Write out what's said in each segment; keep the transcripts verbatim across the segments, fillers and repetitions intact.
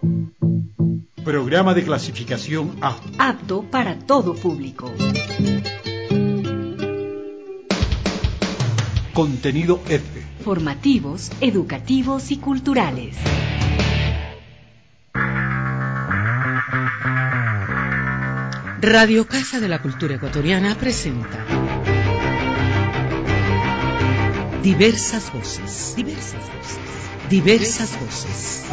Programa de clasificación A. Apto para todo público. Contenido F. Formativos, educativos y culturales. Radio Casa de la Cultura Ecuatoriana presenta Diversas Voces. Diversas Voces. Diversas Voces.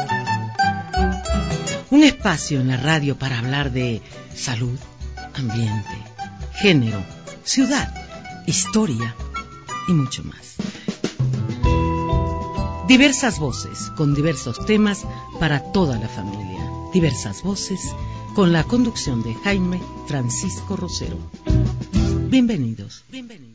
Un espacio en la radio para hablar de salud, ambiente, género, ciudad, historia y mucho más. Diversas voces con diversos temas para toda la familia. Diversas voces con la conducción de Jaime Francisco Rosero. Bienvenidos. Bienvenidos.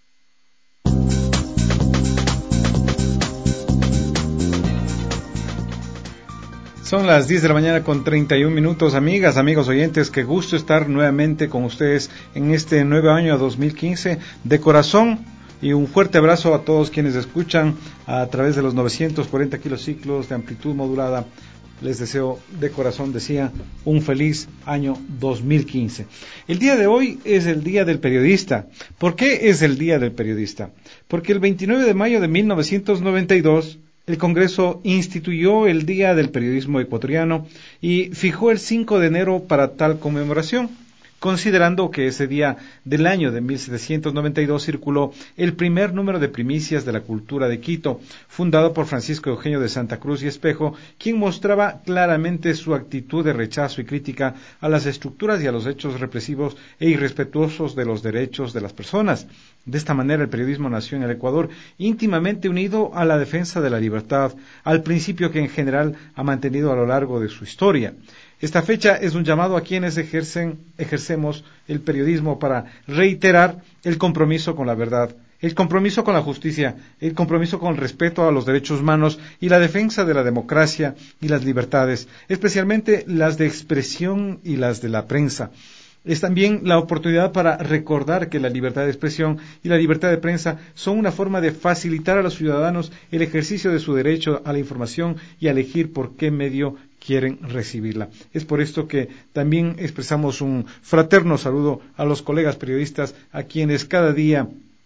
Son las diez de la mañana con treinta y un minutos, amigas, amigos oyentes, qué gusto estar nuevamente con ustedes en este nuevo año dos mil quince, de corazón, y un fuerte abrazo a todos quienes escuchan a través de los novecientos cuarenta kilociclos de amplitud modulada. Les deseo de corazón, decía, un feliz año dos mil quince. El día de hoy es el Día del Periodista. ¿Por qué es el Día del Periodista? Porque el veintinueve de mayo de mil novecientos noventa y dos el Congreso instituyó el Día del Periodismo Ecuatoriano y fijó el cinco de enero para tal conmemoración, considerando que ese día del año de mil setecientos noventa y dos circuló el primer número de Primicias de la Cultura de Quito, fundado por Francisco Eugenio de Santa Cruz y Espejo, quien mostraba claramente su actitud de rechazo y crítica a las estructuras y a los hechos represivos e irrespetuosos de los derechos de las personas. De esta manera el periodismo nació en el Ecuador íntimamente unido a la defensa de la libertad, al principio que en general ha mantenido a lo largo de su historia. Esta fecha es un llamado a quienes ejercen, ejercemos el periodismo para reiterar el compromiso con la verdad, el compromiso con la justicia, el compromiso con el respeto a los derechos humanos y la defensa de la democracia y las libertades, especialmente las de expresión y las de la prensa. Es también la oportunidad para recordar que la libertad de expresión y la libertad de prensa son una forma de facilitar a los ciudadanos el ejercicio de su derecho a la información y a elegir por qué medio quieren recibirla. Es por esto que también expresamos un fraterno saludo a los colegas periodistas, a quienes cada día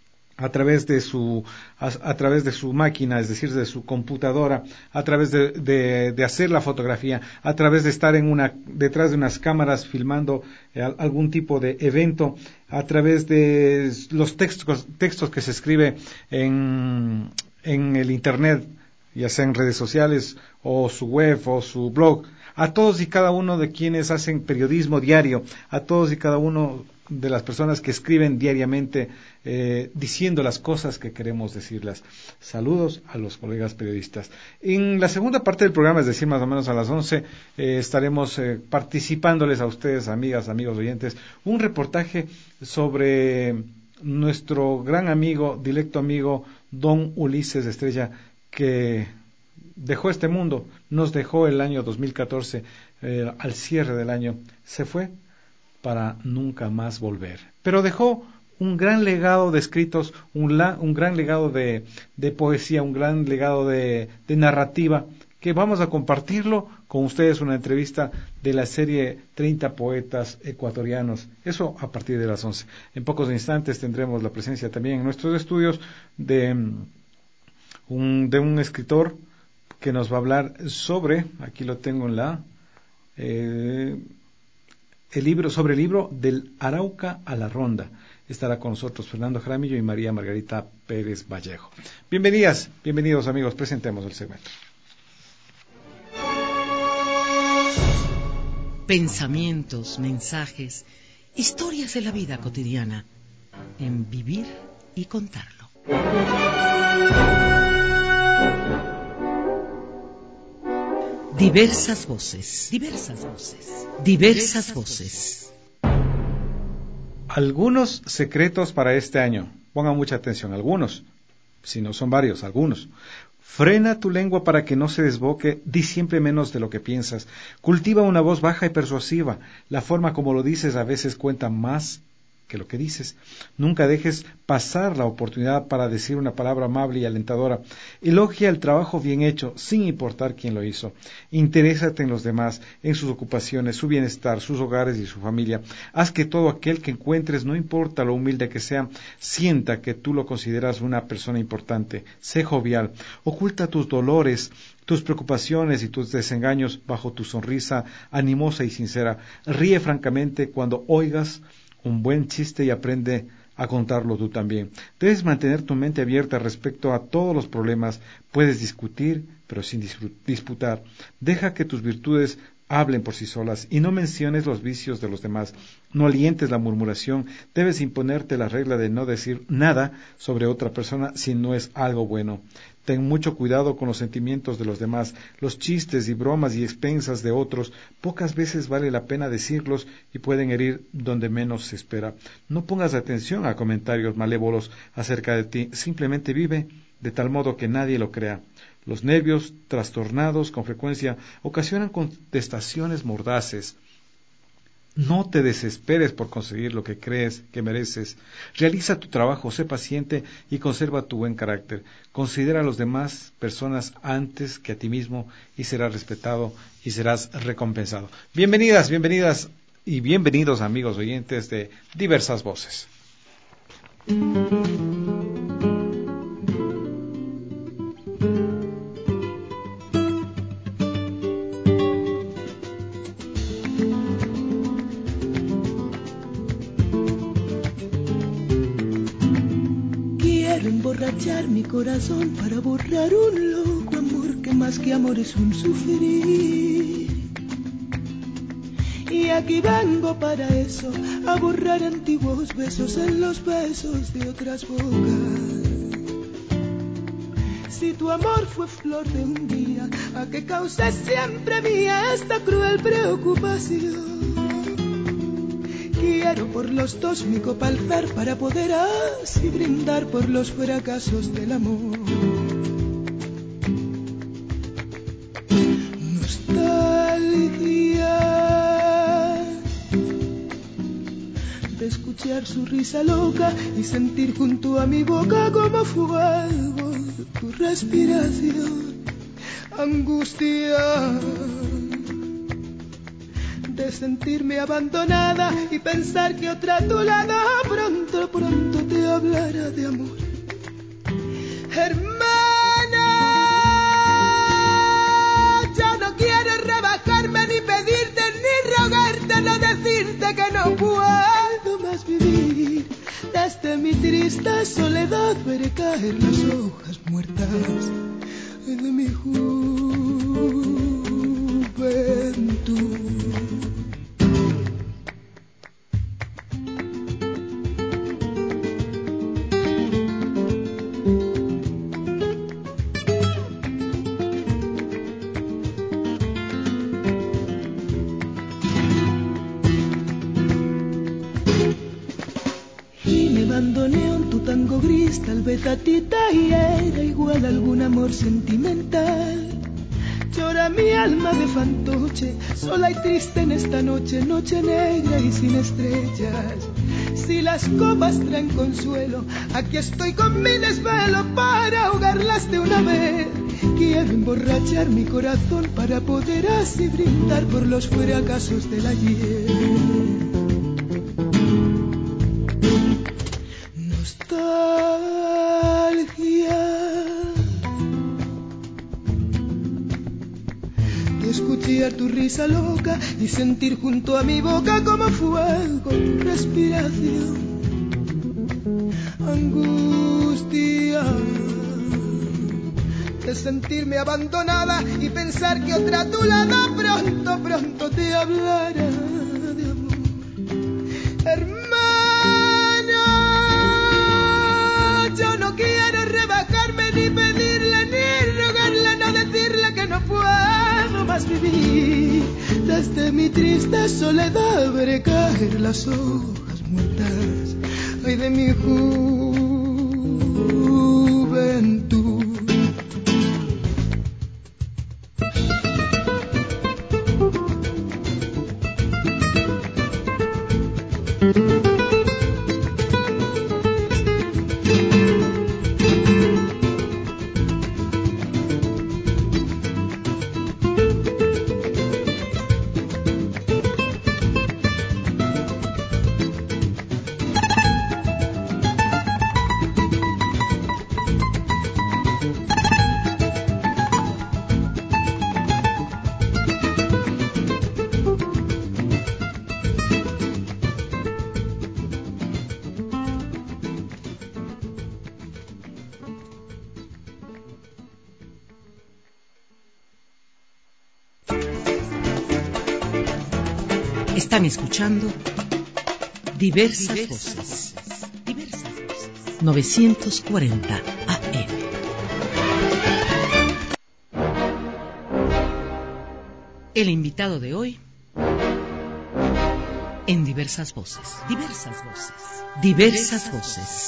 a través de su a, a través de su máquina, es decir, de su computadora, a través de, de, de hacer la fotografía, a través de estar en una detrás de unas cámaras filmando eh, algún tipo de evento, a través de los textos textos que se escribe en en el internet, ya sea en redes sociales o su web o su blog, a todos y cada uno de quienes hacen periodismo diario, a todos y cada uno de las personas que escriben diariamente eh, diciendo las cosas que queremos decirlas. Saludos a los colegas periodistas. En la segunda parte del programa, es decir, más o menos a las once, eh, estaremos eh, participándoles a ustedes, amigas, amigos oyentes, un reportaje sobre nuestro gran amigo, directo amigo, don Ulises Estrella, que dejó este mundo, nos dejó el año dos mil catorce, eh, al cierre del año, se fue para nunca más volver. Pero dejó un gran legado de escritos, un, la, un gran legado de, de poesía, un gran legado de, de narrativa, que vamos a compartirlo con ustedes, una entrevista de la serie treinta poetas ecuatorianos. Eso a partir de las once. En pocos instantes tendremos la presencia también en nuestros estudios de un, de un escritor que nos va a hablar sobre, aquí lo tengo en la... Eh, el libro, sobre el libro Del Arauca a la Ronda. Estará con nosotros Fernando Jaramillo y María Margarita Pérez Vallejo. Bienvenidas, bienvenidos amigos, presentemos el segmento. Pensamientos, mensajes, historias de la vida cotidiana, en Vivir y Contarlo. Diversas voces, diversas voces, diversas voces. Algunos secretos para este año. Pongan mucha atención, algunos. Si no son varios, algunos. Frena tu lengua para que no se desboque, di siempre menos de lo que piensas. Cultiva una voz baja y persuasiva. La forma como lo dices a veces cuenta más que lo que dices. Nunca dejes pasar la oportunidad para decir una palabra amable y alentadora. Elogia el trabajo bien hecho, sin importar quién lo hizo. Interésate en los demás, en sus ocupaciones, su bienestar, sus hogares y su familia. Haz que todo aquel que encuentres, no importa lo humilde que sea, sienta que tú lo consideras una persona importante. Sé jovial. Oculta tus dolores, tus preocupaciones y tus desengaños bajo tu sonrisa animosa y sincera. Ríe francamente cuando oigas un buen chiste y aprende a contarlo tú también. Debes mantener tu mente abierta respecto a todos los problemas. Puedes discutir, pero sin disputar. Deja que tus virtudes hablen por sí solas y no menciones los vicios de los demás. No alientes la murmuración. Debes imponerte la regla de no decir nada sobre otra persona si no es algo bueno. Ten mucho cuidado con los sentimientos de los demás. Los chistes y bromas y expensas de otros pocas veces vale la pena decirlos y pueden herir donde menos se espera. No pongas atención a comentarios malévolos acerca de ti. Simplemente vive de tal modo que nadie lo crea. Los nervios trastornados con frecuencia ocasionan contestaciones mordaces. No te desesperes por conseguir lo que crees que mereces. Realiza tu trabajo, sé paciente y conserva tu buen carácter. Considera a los demás personas antes que a ti mismo y serás respetado y serás recompensado. Bienvenidas, bienvenidas y bienvenidos amigos oyentes de Diversas Voces. Emborrachar mi corazón para borrar un loco amor que más que amor es un sufrir. Y aquí vengo para eso, a borrar antiguos besos en los besos de otras bocas. Si tu amor fue flor de un día, a que causa siempre mía esta cruel preocupación. Quiero por los dos mi copa alzar para poder así brindar por los fracasos del amor. Nostalgia de escuchar su risa loca y sentir junto a mi boca como fuego tu respiración. Angustia de sentirme abandonada y pensar que otra a tu lado pronto, pronto te hablará de amor. Hermana, yo no quiero rebajarme ni pedirte ni rogarte, no decirte que no puedo más vivir. Desde mi triste soledad veré caer las hojas muertas de mi juventud. Tal vez a ti te hiera igual algún amor sentimental. Llora mi alma de fantoche, sola y triste en esta noche, noche negra y sin estrellas. Si las copas traen consuelo, aquí estoy con mi desvelo para ahogarlas de una vez. Quiero emborrachar mi corazón para poder así brindar por los fracasos del ayer. Escuchar tu risa loca y sentir junto a mi boca como fuego tu respiración. Angustia de sentirme abandonada y pensar que otra a tu lado pronto, pronto te hablará de amor. Hermana, yo no quiero rebajarme ni pedirle ni rogarle, no decirle que no puedo más vivir. Desde mi triste soledad veré caer las hojas muertas, ay de mi juventud. Están escuchando Diversas, Diversas Voces. Diversas Voces. novecientos cuarenta A M. El invitado de hoy en Diversas Voces. Diversas Voces. Diversas Voces.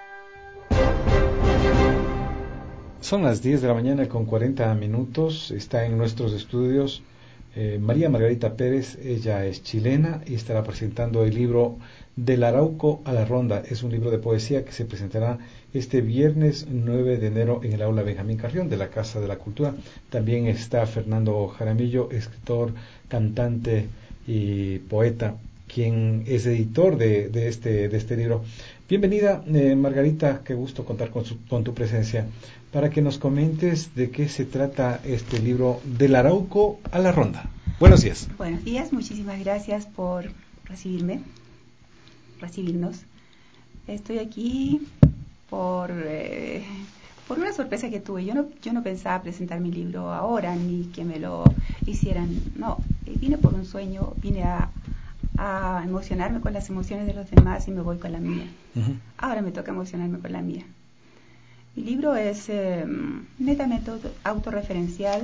Son las diez de la mañana con cuarenta minutos. Está en nuestros estudios eh, María Margarita Pérez. Ella es chilena y estará presentando el libro Del Arauco a la Ronda. Es un libro de poesía que se presentará este viernes nueve de enero en el aula Benjamín Carrión de la Casa de la Cultura. También está Fernando Jaramillo, escritor, cantante y poeta, quien es editor de, de, este, de este libro. Bienvenida, eh, Margarita, qué gusto contar con, su, con tu presencia, para que nos comentes de qué se trata este libro Del Arauco a la Ronda. Buenos días. Buenos días, muchísimas gracias por recibirme, recibirnos. Estoy aquí por, eh, por una sorpresa que tuve. Yo no, yo no pensaba presentar mi libro ahora, ni que me lo hicieran. No, vine por un sueño, vine a... a emocionarme con las emociones de los demás y me voy con la mía. Uh-huh. Ahora me toca emocionarme con la mía. Mi libro es eh, netamente auto, autorreferencial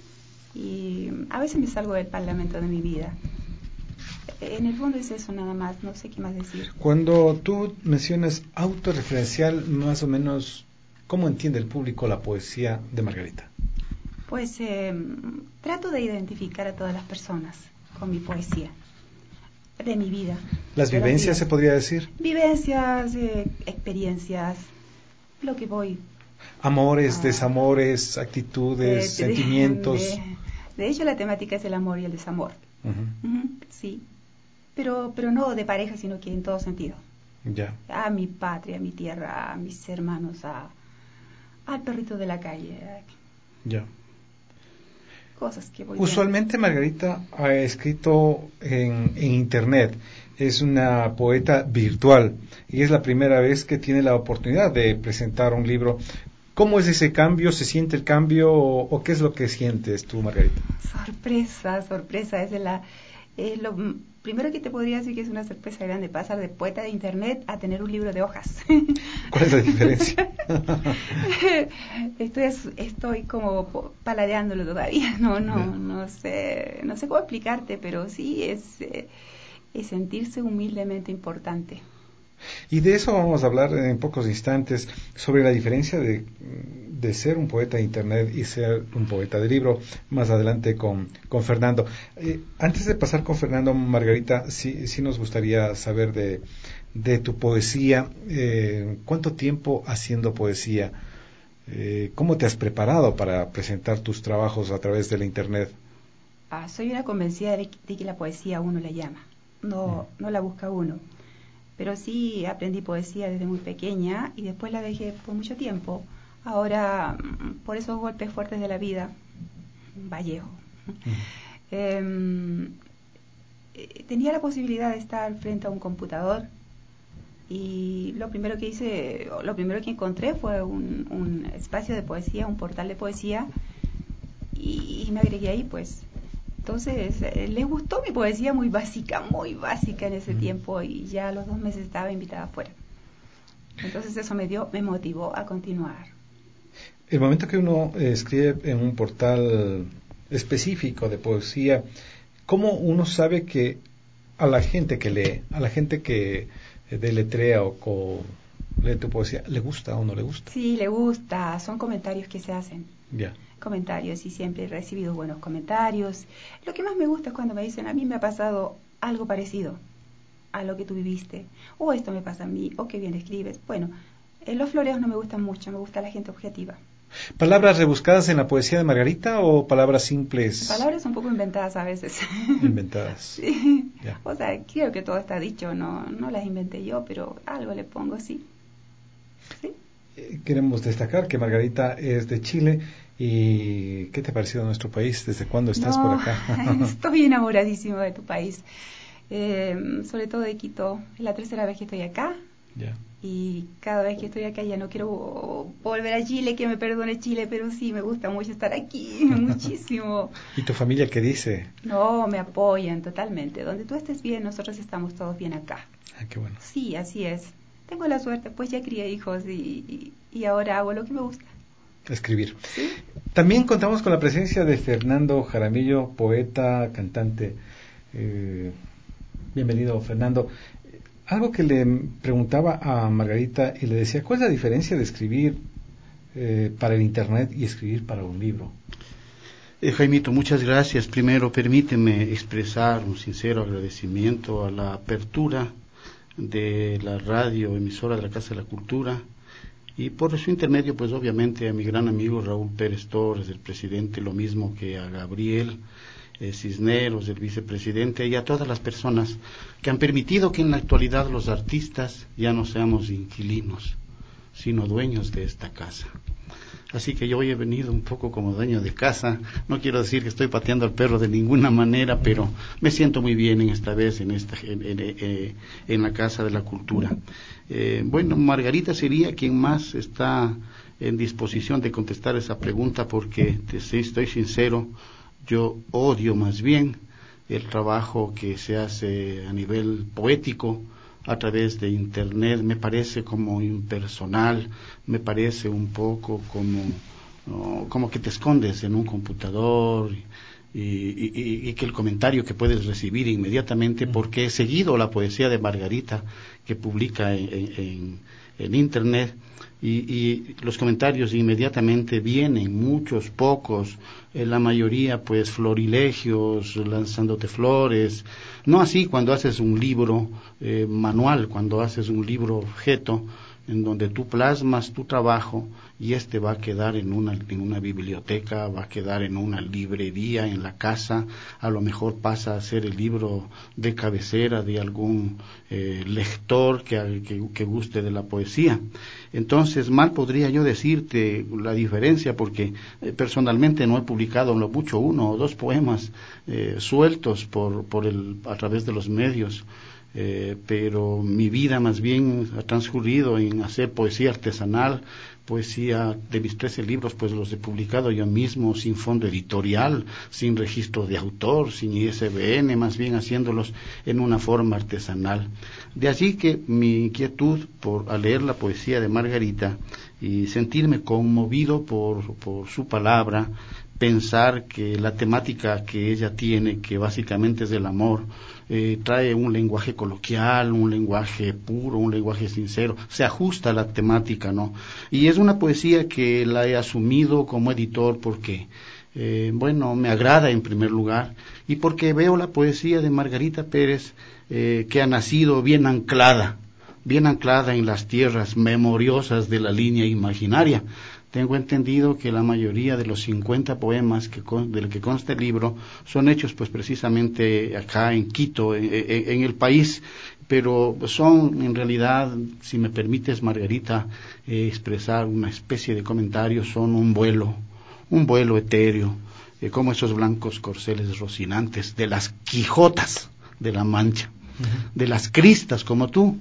y a veces me salgo del parlamento de mi vida. En el fondo es eso nada más, no sé qué más decir. Cuando tú mencionas autorreferencial, más o menos, ¿cómo entiende el público la poesía de Margarita? Pues eh, trato de identificar a todas las personas con mi poesía. De mi vida. ¿Las vivencias se podría decir? Vivencias, eh, experiencias, lo que voy. Amores, ah, desamores, actitudes, de, de, sentimientos. De, de hecho, la temática es el amor y el desamor. Uh-huh. Uh-huh, sí, pero, pero no de pareja, sino que en todo sentido. Ya. A mi patria, a mi tierra, a mis hermanos, a, al perrito de la calle. Ya. Cosas que voy Usualmente viendo. Margarita ha escrito en, en internet, es una poeta virtual y es la primera vez que tiene la oportunidad de presentar un libro. ¿Cómo es ese cambio? ¿Se siente el cambio o, o qué es lo que sientes tú, Margarita? Sorpresa, sorpresa, es la, eh, lo primero que te podría decir que es una sorpresa grande, pasar de poeta de internet a tener un libro de hojas. ¿Cuál es la diferencia? estoy, estoy como paladeándolo todavía, no, no, no sé, no sé cómo explicarte, pero sí es, eh, es sentirse humildemente importante. Y de eso vamos a hablar en pocos instantes, sobre la diferencia de, de ser un poeta de internet y ser un poeta de libro, más adelante con, con Fernando. Eh, antes de pasar con Fernando, Margarita, sí, sí nos gustaría saber de, de tu poesía. Eh, ¿Cuánto tiempo haciendo poesía? Eh, ¿Cómo te has preparado para presentar tus trabajos a través de la internet? Ah, soy una convencida de, de que la poesía uno la llama, no, mm. no la busca uno. Pero sí aprendí poesía desde muy pequeña y después la dejé por mucho tiempo. Ahora, por esos golpes fuertes de la vida, Vallejo, uh-huh. eh, tenía la posibilidad de estar frente a un computador y lo primero que hice, lo primero que encontré fue un, un espacio de poesía, un portal de poesía y, y me agregué ahí, pues. Entonces, eh, les gustó mi poesía muy básica, muy básica en ese mm. tiempo y ya a los dos meses estaba invitada afuera. Entonces eso me dio, me motivó a continuar. El momento que uno eh, escribe en un portal específico de poesía, ¿cómo uno sabe que a la gente que lee, a la gente que eh, deletrea o co- lee tu poesía, le gusta o no le gusta? Sí, le gusta, son comentarios que se hacen. Ya. Yeah. Comentarios y siempre he recibido buenos comentarios. Lo que más me gusta es cuando me dicen, a mí me ha pasado algo parecido a lo que tú viviste, o esto me pasa a mí, o qué bien escribes. Bueno, eh, los floreos no me gustan mucho, me gusta la gente objetiva. ¿Palabras rebuscadas en la poesía de Margarita o palabras simples? Palabras un poco inventadas a veces. Inventadas. Sí. Yeah. O sea, creo que todo está dicho, no, no las inventé yo, pero algo le pongo, sí. ¿Sí? Eh, queremos destacar que Margarita es de Chile. ¿Y qué te ha parecido nuestro país? ¿Desde cuándo estás no, por acá? Estoy enamoradísimo de tu país, eh, sobre todo de Quito. Es la tercera vez que estoy acá Ya. Y cada vez que estoy acá ya no quiero volver a Chile, que me perdone Chile, pero sí, me gusta mucho estar aquí, muchísimo. ¿Y tu familia qué dice? No, me apoyan totalmente. Donde tú estés bien, nosotros estamos todos bien acá. Ah, qué bueno. Sí, así es. Tengo la suerte, pues ya crié hijos y, y, y ahora hago lo que me gusta. Escribir. ¿Sí? También contamos con la presencia de Fernando Jaramillo, poeta, cantante. Eh, bienvenido, Fernando. Algo que le preguntaba a Margarita y le decía, ¿cuál es la diferencia de escribir eh, para el Internet y escribir para un libro? Eh, Jaimito, muchas gracias. Primero, permíteme expresar un sincero agradecimiento a la apertura de la radio emisora de la Casa de la Cultura y por su intermedio, pues obviamente a mi gran amigo Raúl Pérez Torres, el presidente, lo mismo que a Gabriel Eh, Cisneros, el vicepresidente, y a todas las personas que han permitido que en la actualidad los artistas ya no seamos inquilinos, sino dueños de esta casa. Así que yo hoy he venido un poco como dueño de casa. No quiero decir que estoy pateando al perro de ninguna manera, pero me siento muy bien en esta vez en esta en, en, en, en la Casa de la Cultura. Eh, bueno, Margarita sería quien más está en disposición de contestar esa pregunta, porque te, si estoy sincero, yo odio más bien el trabajo que se hace a nivel poético a través de Internet. Me parece como impersonal, me parece un poco como, no, como que te escondes en un computador y, y, y, y que el comentario que puedes recibir inmediatamente, porque he seguido la poesía de Margarita que publica en, en, en Internet. Y, y los comentarios inmediatamente vienen, muchos, pocos, eh, la mayoría pues florilegios, lanzándote flores. No así cuando haces un libro eh, manual, cuando haces un libro objeto, en donde tú plasmas tu trabajo y este va a quedar en una, en una biblioteca, va a quedar en una librería en la casa, a lo mejor pasa a ser el libro de cabecera de algún eh, lector que, que, que guste de la poesía. Entonces, mal podría yo decirte la diferencia, porque eh, personalmente no he publicado en lo mucho uno o dos poemas eh, sueltos por, por el, a través de los medios. Eh, pero mi vida más bien ha transcurrido en hacer poesía artesanal, poesía de mis trece libros, pues los he publicado yo mismo, sin fondo editorial, sin registro de autor, sin I S B N, más bien haciéndolos en una forma artesanal. De allí que mi inquietud por al leer la poesía de Margarita y sentirme conmovido por, por su palabra, pensar que la temática que ella tiene, que básicamente es del amor, eh, trae un lenguaje coloquial, un lenguaje puro, un lenguaje sincero, se ajusta a la temática, ¿no? Y es una poesía que la he asumido como editor porque, eh, bueno, me agrada en primer lugar, y porque veo la poesía de Margarita Pérez, eh, que ha nacido bien anclada, bien anclada en las tierras memoriosas de la línea imaginaria. Tengo entendido que la mayoría de los cincuenta poemas que con, del que consta el libro son hechos pues precisamente acá en Quito, en, en, en el país, pero son en realidad, si me permites, Margarita, eh, expresar una especie de comentario, son un vuelo, un vuelo etéreo, eh, como esos blancos corceles rocinantes de las Quijotas de la Mancha, uh-huh. de las Cristas como tú,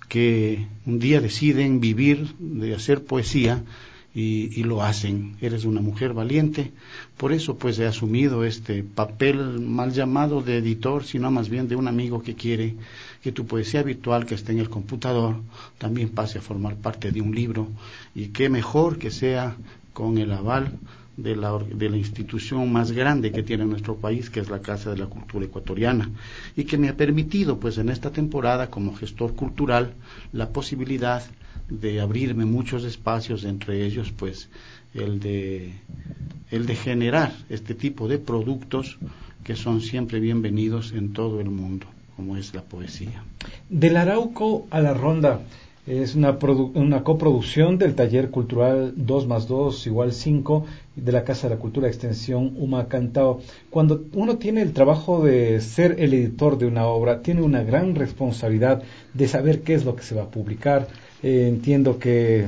que un día deciden vivir de hacer poesía, Y, y lo hacen. Eres una mujer valiente, por eso pues he asumido este papel mal llamado de editor, sino más bien de un amigo que quiere que tu poesía virtual que está en el computador también pase a formar parte de un libro, y qué mejor que sea con el aval de la, de la institución más grande que tiene nuestro país, que es la Casa de la Cultura Ecuatoriana, y que me ha permitido pues en esta temporada como gestor cultural la posibilidad de abrirme muchos espacios, entre ellos pues el de el de generar este tipo de productos que son siempre bienvenidos en todo el mundo, como es la poesía. Del Arauco a la Ronda es una, produ- una coproducción del Taller Cultural dos más dos igual cinco de la Casa de la Cultura Extensión Humacantao. Cuando uno tiene el trabajo de ser el editor de una obra, tiene una gran responsabilidad de saber qué es lo que se va a publicar. Eh, entiendo que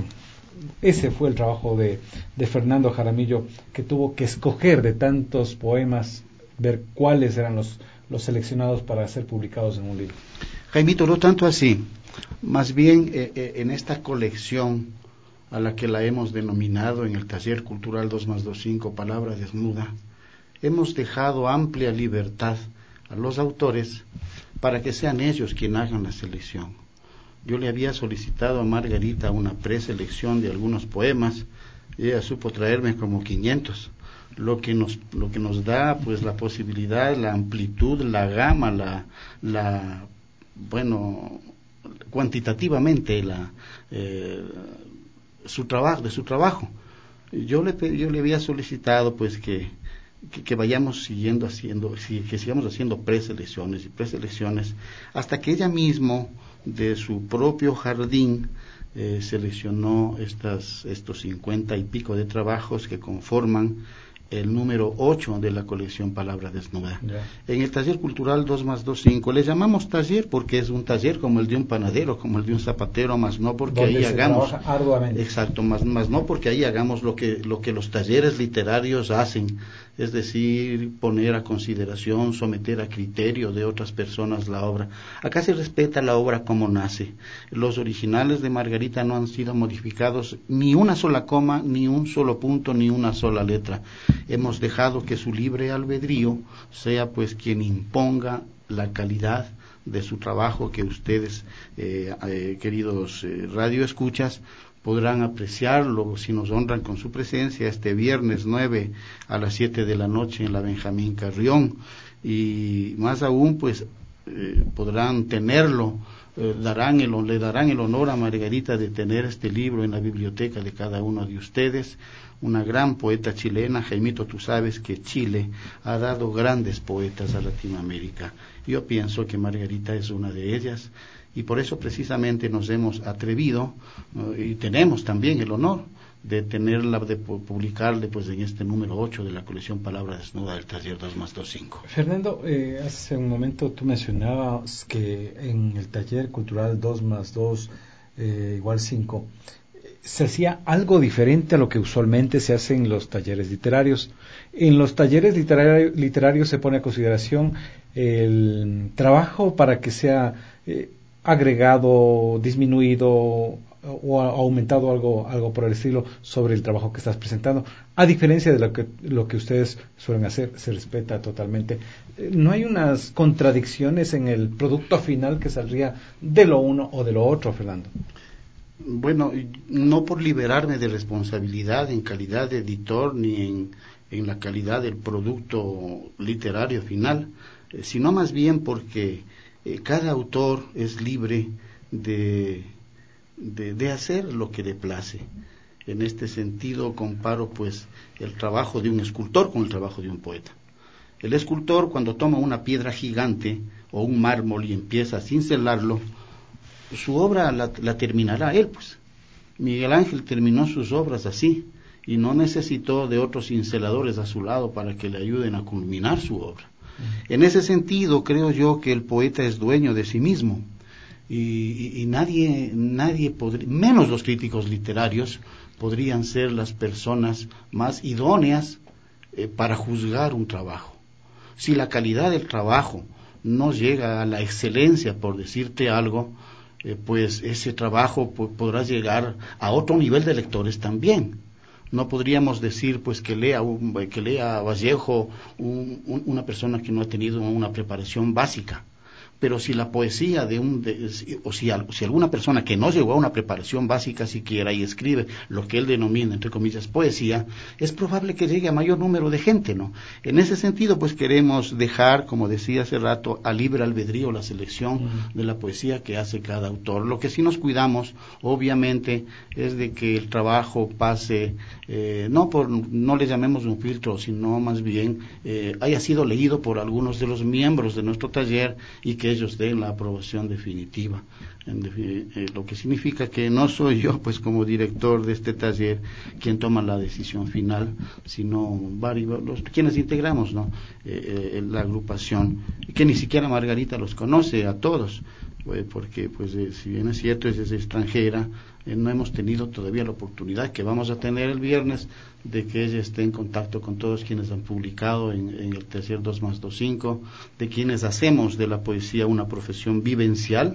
ese fue el trabajo de, de Fernando Jaramillo, que tuvo que escoger de tantos poemas, ver cuáles eran los, los seleccionados para ser publicados en un libro. Jaimito, no tanto así. Más bien, eh, eh, en esta colección a la que la hemos denominado en el Taller Cultural dos más dos cinco, Palabra Desnuda, hemos dejado amplia libertad a los autores para que sean ellos quienes hagan la selección. Yo le había solicitado a Margarita una preselección de algunos poemas, y ella supo traerme como quinientos, lo que nos lo que nos da pues la posibilidad, la amplitud, la gama, la la bueno, cuantitativamente la eh, su trabajo de su trabajo. Yo le yo le había solicitado pues que que, que vayamos siguiendo haciendo que sigamos haciendo preselecciones y preselecciones hasta que ella mismo de su propio jardín eh, seleccionó estas estos cincuenta y pico de trabajos que conforman el número ocho de la colección Palabra Desnuda. Yeah. En el taller cultural dos más dos cinco le llamamos taller porque es un taller como el de un panadero, como el de un zapatero, más no porque donde ahí se hagamos arduamente. Exacto, más, más no porque ahí hagamos lo que lo que los talleres literarios hacen, es decir, poner a consideración, someter a criterio de otras personas la obra. Acá se respeta la obra como nace. Los originales de Margarita no han sido modificados ni una sola coma, ni un solo punto, ni una sola letra. Hemos dejado que su libre albedrío sea pues quien imponga la calidad de su trabajo, que ustedes, eh, eh, queridos eh, radioescuchas, podrán apreciarlo si nos honran con su presencia este viernes nueve a las siete de la noche en la Benjamín Carrión, y más aún pues eh, podrán tenerlo, eh, darán el, le darán el honor a Margarita de tener este libro en la biblioteca de cada uno de ustedes. Una gran poeta chilena. Jaimito, tú sabes que Chile ha dado grandes poetas a Latinoamérica. Yo pienso que Margarita es una de ellas, y por eso precisamente nos hemos atrevido uh, y tenemos también el honor de tenerla, de publicarle pues en este número ocho de la colección Palabra Desnuda del taller dos más dos cinco. Fernando, eh, hace un momento tú mencionabas que en el taller cultural dos más dos eh, igual cinco se hacía algo diferente a lo que usualmente se hace en los talleres literarios. En los talleres literarios, literarios se pone a consideración el trabajo para que sea eh, agregado, disminuido o aumentado algo algo por el estilo sobre el trabajo que estás presentando. A diferencia de lo que lo que ustedes suelen hacer, se respeta totalmente. ¿No hay unas contradicciones en el producto final que saldría de lo uno o de lo otro, Fernando? Bueno, no por liberarme de responsabilidad en calidad de editor ni en, en la calidad del producto literario final, eh, sino más bien porque eh, cada autor es libre de, de, de hacer lo que le place. En este sentido comparo pues el trabajo de un escultor con el trabajo de un poeta. El escultor, cuando toma una piedra gigante o un mármol y empieza a cincelarlo, su obra la, la terminará él, pues. Miguel Ángel terminó sus obras así y no necesitó de otros cinceladores a su lado para que le ayuden a culminar su obra. En ese sentido, creo yo que el poeta es dueño de sí mismo, y, y, y nadie, nadie podría, menos los críticos literarios, podrían ser las personas más idóneas eh, para juzgar un trabajo. Si la calidad del trabajo no llega a la excelencia, por decirte algo, Eh, pues ese trabajo po- podrá llegar a otro nivel de lectores también. No podríamos decir pues que lea un, que lea Vallejo un, un, una persona que no ha tenido una preparación básica. Pero si la poesía de un de, o si, si alguna persona que no llegó a una preparación básica siquiera y escribe lo que él denomina entre comillas poesía, es probable que llegue a mayor número de gente, ¿no? En ese sentido pues queremos dejar, como decía hace rato, a libre albedrío la selección uh-huh. de la poesía que hace cada autor. Lo que sí nos cuidamos obviamente es de que el trabajo pase eh, no por no le llamemos un filtro, sino más bien eh, haya sido leído por algunos de los miembros de nuestro taller y que ellos den la aprobación definitiva, en defi- eh, lo que significa que no soy yo pues como director de este taller quien toma la decisión final, sino varios los quienes integramos, ¿no? eh, eh, la agrupación, que ni siquiera Margarita los conoce a todos, eh, porque pues eh, si bien es cierto es desde extranjera, eh, no hemos tenido todavía la oportunidad que vamos a tener el viernes de que ella esté en contacto con todos quienes han publicado en, en el taller dos más dos cinco, de quienes hacemos de la poesía una profesión vivencial,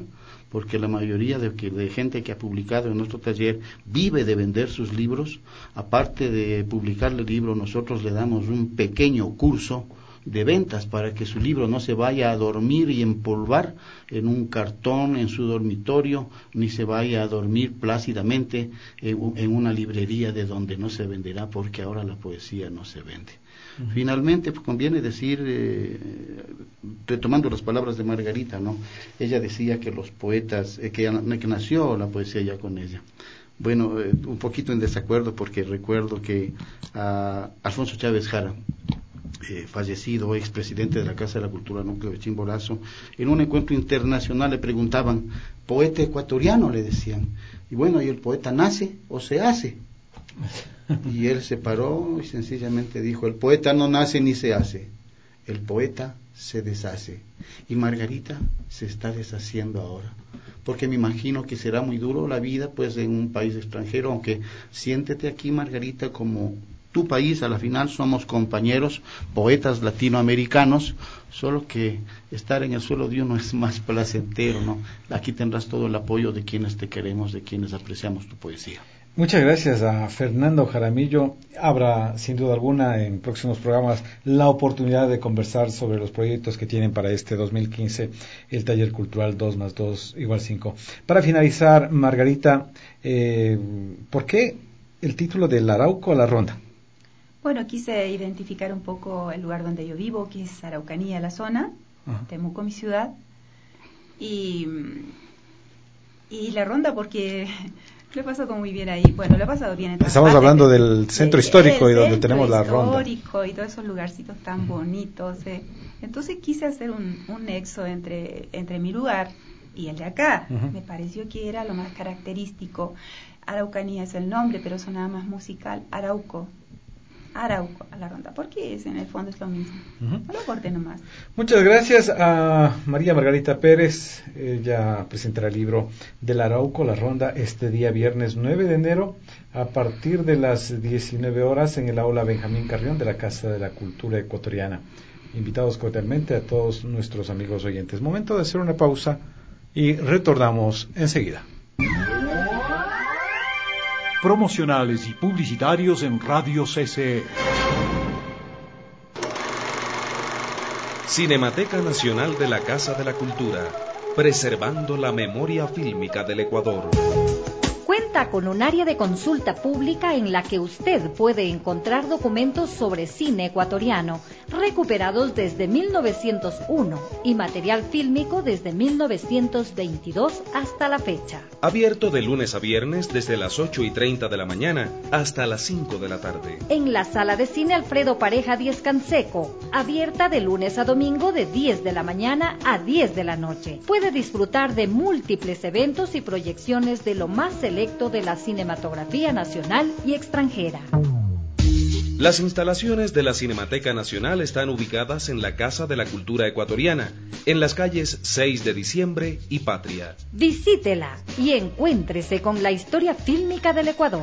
porque la mayoría de, que, de gente que ha publicado en nuestro taller vive de vender sus libros. Aparte de publicarle el libro, nosotros le damos un pequeño curso de ventas para que su libro no se vaya a dormir y empolvar en un cartón en su dormitorio, ni se vaya a dormir plácidamente en, en una librería de donde no se venderá, porque ahora la poesía no se vende. Uh-huh. Finalmente, pues, conviene decir, eh, retomando las palabras de Margarita, ¿no? Ella decía que los poetas, eh, que, que nació la poesía ya con ella. Bueno, eh, un poquito en desacuerdo, porque recuerdo que a Alfonso Chávez Jara, Eh, fallecido, expresidente de la Casa de la Cultura Núcleo de Chimborazo, en un encuentro internacional le preguntaban, poeta ecuatoriano, le decían, y bueno, ¿y el poeta nace o se hace? Y él se paró y sencillamente dijo, el poeta no nace ni se hace, el poeta se deshace. Y Margarita se está deshaciendo ahora, porque me imagino que será muy duro la vida pues en un país extranjero, aunque siéntete aquí, Margarita, como tu país. A la final somos compañeros, poetas latinoamericanos, solo que estar en el suelo de uno es más placentero, ¿no? Aquí tendrás todo el apoyo de quienes te queremos, de quienes apreciamos tu poesía. Muchas gracias a Fernando Jaramillo. Habrá, sin duda alguna, en próximos programas la oportunidad de conversar sobre los proyectos que tienen para este dos mil quince el Taller Cultural dos más dos igual cinco. Para finalizar, Margarita, eh, ¿por qué el título del Arauco a la Ronda? Bueno, quise identificar un poco el lugar donde yo vivo, que es Araucanía, la zona, uh-huh. Temuco, mi ciudad, y, y la Ronda porque lo he pasado muy bien ahí. Bueno, lo he pasado bien en todas Estamos partes, hablando del centro de, histórico del y donde centro tenemos la Ronda. histórico y todos esos lugarcitos tan bonitos. Eh. Entonces quise hacer un, un nexo entre, entre mi lugar y el de acá. Uh-huh. Me pareció que era lo más característico. Araucanía es el nombre, pero sonaba más musical. Arauco. Arauco a la Ronda, porque es, en el fondo es lo mismo. Uh-huh. No lo corte nomás. Muchas gracias a María Margarita Pérez. Ella presentará el libro del Arauco, la Ronda, este día viernes nueve de enero a partir de las diecinueve horas en el aula Benjamín Carrión de la Casa de la Cultura Ecuatoriana. Invitados cordialmente a todos nuestros amigos oyentes. Momento de hacer una pausa y retornamos enseguida. Promocionales y publicitarios en Radio C C E. Cinemateca Nacional de la Casa de la Cultura, preservando la memoria fílmica del Ecuador. Cuenta con un área de consulta pública en la que usted puede encontrar documentos sobre cine ecuatoriano, recuperados desde mil novecientos uno y material fílmico desde mil novecientos veintidós hasta la fecha. Abierto de lunes a viernes desde las ocho y treinta de la mañana hasta las cinco de la tarde. En la sala de cine Alfredo Pareja Díez Canseco, abierta de lunes a domingo de diez de la mañana a diez de la noche. Puede disfrutar de múltiples eventos y proyecciones de lo más selecto de la cinematografía nacional y extranjera. Las instalaciones de la Cinemateca Nacional están ubicadas en la Casa de la Cultura Ecuatoriana, en las calles seis de diciembre y Patria. Visítela y encuéntrese con la historia fílmica del Ecuador.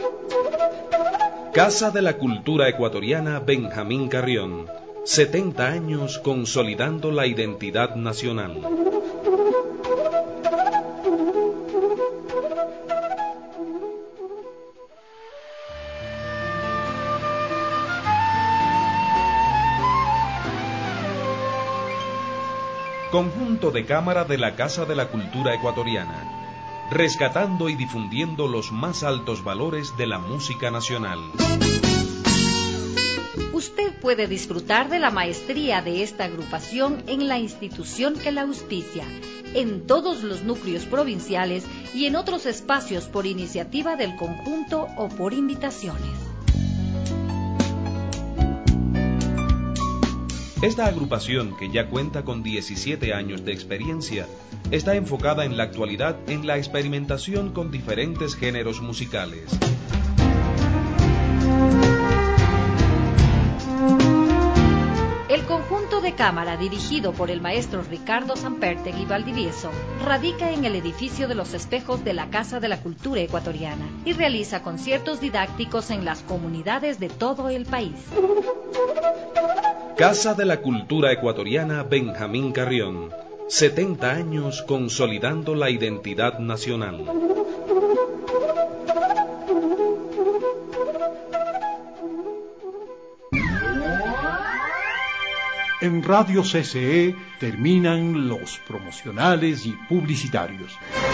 Casa de la Cultura Ecuatoriana Benjamín Carrión. setenta años consolidando la identidad nacional. Conjunto de cámara de la Casa de la Cultura Ecuatoriana, rescatando y difundiendo los más altos valores de la música nacional. Usted puede disfrutar de la maestría de esta agrupación en la institución que la auspicia, en todos los núcleos provinciales y en otros espacios por iniciativa del conjunto o por invitaciones. Esta agrupación, que ya cuenta con diecisiete años de experiencia, está enfocada en la actualidad en la experimentación con diferentes géneros musicales. El conjunto de cámara, dirigido por el maestro Ricardo Sampertegui Valdivieso, radica en el edificio de los espejos de la Casa de la Cultura Ecuatoriana y realiza conciertos didácticos en las comunidades de todo el país. Casa de la Cultura Ecuatoriana Benjamín Carrión, setenta años consolidando la identidad nacional. En Radio C C E terminan los promocionales y publicitarios.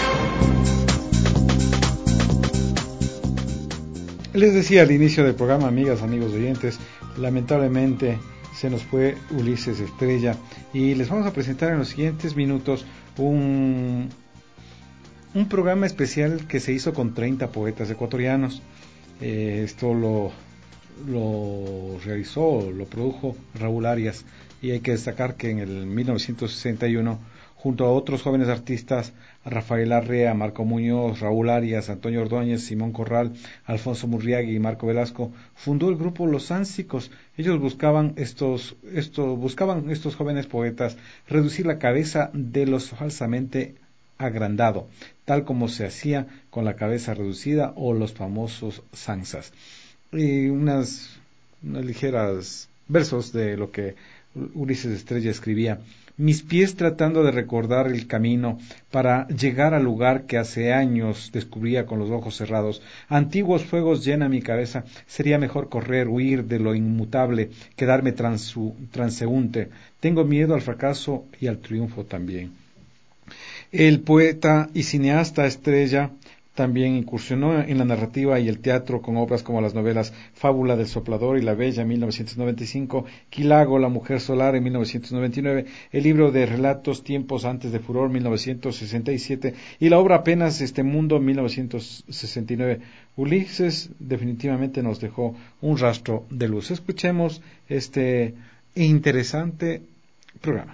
Les decía al inicio del programa, amigas, amigos oyentes, lamentablemente se nos fue Ulises Estrella y les vamos a presentar en los siguientes minutos un, un programa especial que se hizo con treinta poetas ecuatorianos. Eh, esto lo, lo realizó, lo produjo Raúl Arias, y hay que destacar que en el mil novecientos sesenta y uno, junto a otros jóvenes artistas, Rafael Arrea, Marco Muñoz, Raúl Arias, Antonio Ordóñez, Simón Corral, Alfonso Murriagui y Marco Velasco, fundó el grupo Los Ánsicos. Ellos buscaban estos, estos, buscaban estos jóvenes poetas reducir la cabeza de los falsamente agrandado, tal como se hacía con la cabeza reducida o los famosos zanzas. Y unas, unas ligeras versos de lo que Ulises Estrella escribía: mis pies tratando de recordar el camino para llegar al lugar que hace años descubría con los ojos cerrados. Antiguos fuegos llenan mi cabeza. Sería mejor correr, huir de lo inmutable, quedarme transu, transeúnte. Tengo miedo al fracaso y al triunfo también. El poeta y cineasta Estrella también incursionó en la narrativa y el teatro con obras como las novelas Fábula del Soplador y La Bella en mil novecientos noventa y cinco, Quilago, La Mujer Solar en mil novecientos noventa y nueve, el libro de relatos Tiempos antes de Furor mil novecientos sesenta y siete y la obra Apenas este mundo mil novecientos sesenta y nueve. Ulises definitivamente nos dejó un rastro de luz. Escuchemos este interesante programa.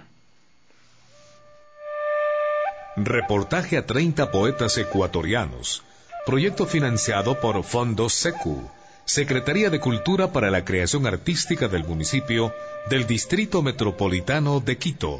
Reportaje a treinta poetas ecuatorianos. Proyecto financiado por Fondos SECU, Secretaría de Cultura para la Creación Artística del Municipio del Distrito Metropolitano de Quito.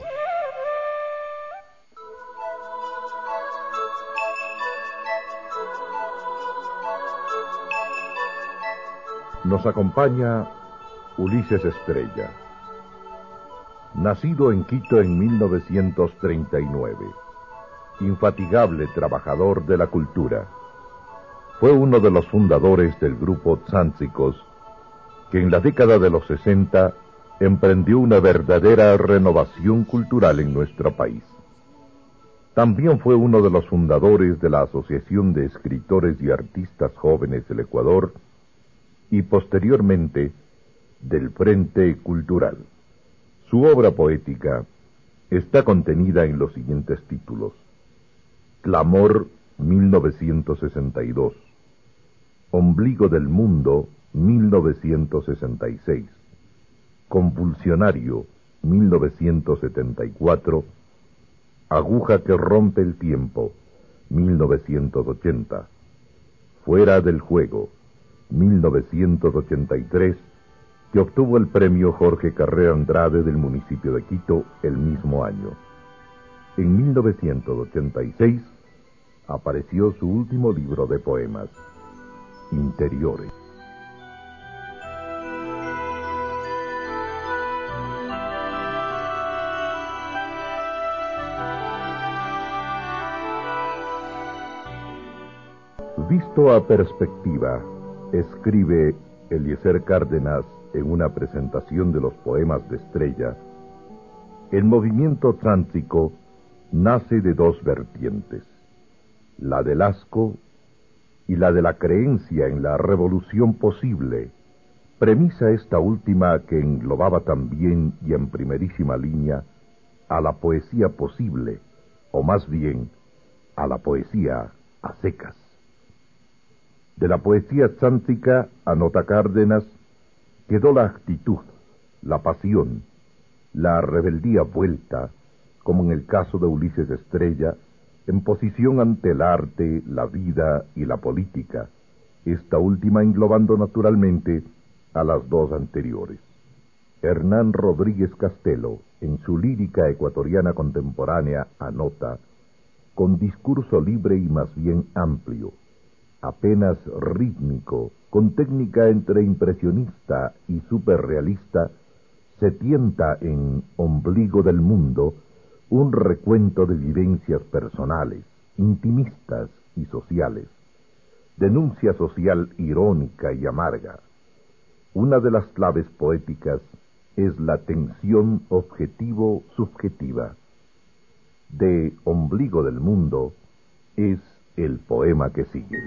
Nos acompaña Ulises Estrella. Nacido en Quito en mil novecientos treinta y nueve. Infatigable trabajador de la cultura. Fue uno de los fundadores del grupo Tzántzicos, que en la década de los sesenta emprendió una verdadera renovación cultural en nuestro país. También fue uno de los fundadores de la Asociación de Escritores y Artistas Jóvenes del Ecuador y posteriormente del Frente Cultural. Su obra poética está contenida en los siguientes títulos: Clamor, mil novecientos sesenta y dos, Ombligo del Mundo, mil novecientos sesenta y seis, Convulsionario, mil novecientos setenta y cuatro, Aguja que rompe el tiempo, mil novecientos ochenta, Fuera del juego, mil novecientos ochenta y tres, que obtuvo el premio Jorge Carrera Andrade del municipio de Quito el mismo año. En mil novecientos ochenta y seis apareció su último libro de poemas, Interiores. Visto a perspectiva, escribe Eliezer Cárdenas en una presentación de los poemas de Estrella, el movimiento tránsico nace de dos vertientes: la del asco y la de la creencia en la revolución posible, premisa esta última que englobaba también y en primerísima línea a la poesía posible, o más bien a la poesía a secas. De la poesía tzántica, anota Cárdenas, quedó la actitud, la pasión, la rebeldía vuelta, como en el caso de Ulises Estrella, en posición ante el arte, la vida y la política, esta última englobando naturalmente a las dos anteriores. Hernán Rodríguez Castelo, en su lírica ecuatoriana contemporánea, anota, con discurso libre y más bien amplio, apenas rítmico, con técnica entre impresionista y superrealista, se tienta en Ombligo del Mundo un recuento de vivencias personales, intimistas y sociales, denuncia social irónica y amarga. Una de las claves poéticas es la tensión objetivo-subjetiva. De Ombligo del Mundo es el poema que sigue.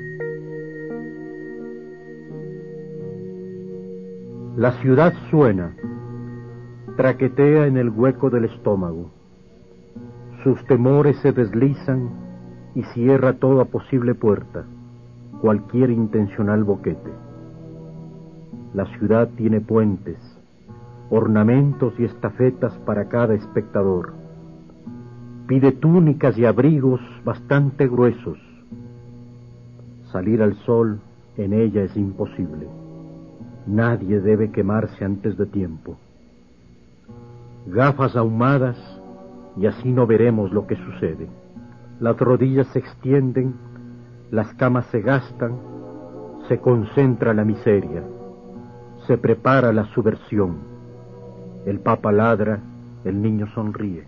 La ciudad suena, traquetea en el hueco del estómago. Sus temores se deslizan y cierra toda posible puerta, cualquier intencional boquete. La ciudad tiene puentes, ornamentos y estafetas para cada espectador. Pide túnicas y abrigos bastante gruesos. Salir al sol en ella es imposible. Nadie debe quemarse antes de tiempo. Gafas ahumadas y así no veremos lo que sucede. Las rodillas se extienden, las camas se gastan, se concentra la miseria, se prepara la subversión. El papa ladra, el niño sonríe.